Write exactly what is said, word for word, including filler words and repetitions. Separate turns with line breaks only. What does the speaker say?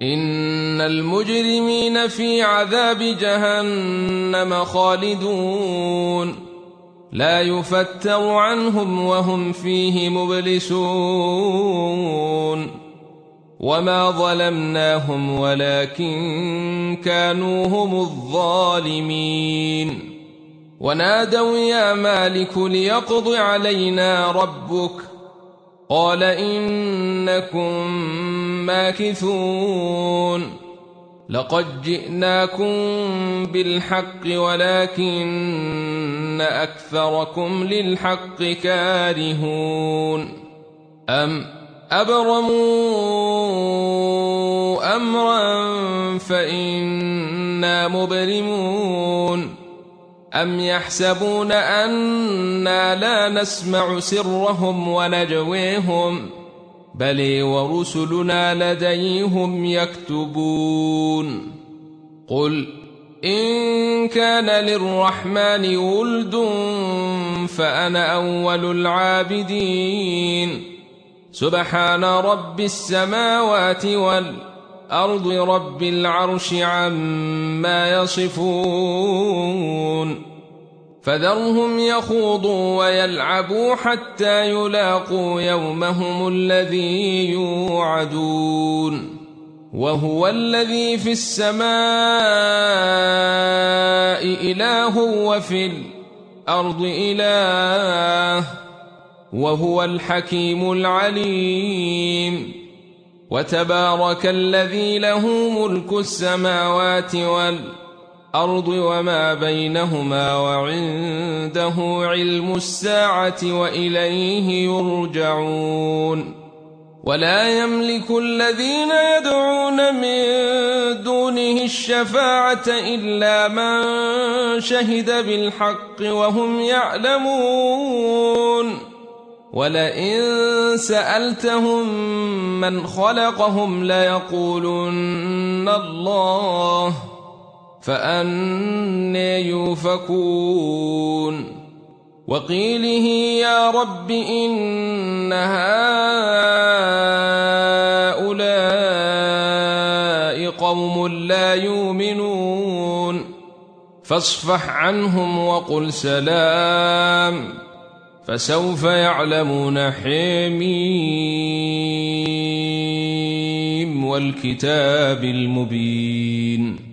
إن المجرمين في عذاب جهنم خالدون لا يفتر عنهم وهم فيه مبلسون وما ظلمناهم ولكن كانوا هم الظالمين ونادوا يا مالك ليقض علينا ربك قال إنكم ماكثون لقد جئناكم بالحق ولكن أكثركم للحق كارهون أم أبرموا أمرا فإنا مبرمون أم يحسبون أنا لا نسمع سرهم ونجويهم بل ورسلنا لديهم يكتبون قل إن كان للرحمن ولد فأنا أول العابدين سبحان رب السماوات والأرض رب العرش عما يصفون فذرهم يخوضوا ويلعبوا حتى يلاقوا يومهم الذي يوعدون وهو الذي في السماء إله وفي الأرض إله وهو الحكيم العليم وتبارك الذي له ملك السماوات والأرض وما بينهما وعنده علم الساعة وإليه يرجعون ولا يملك الذين يدعون من دونه الشفاعة إلا من شهد بالحق وهم يعلمون ولئن سألتهم من خلقهم ليقولن الله فأنى يؤفكون وقيله يا رب إن هؤلاء قوم لا يؤمنون فاصفح عنهم وقل سلام فسوف يعلمون حميم والكتاب المبين.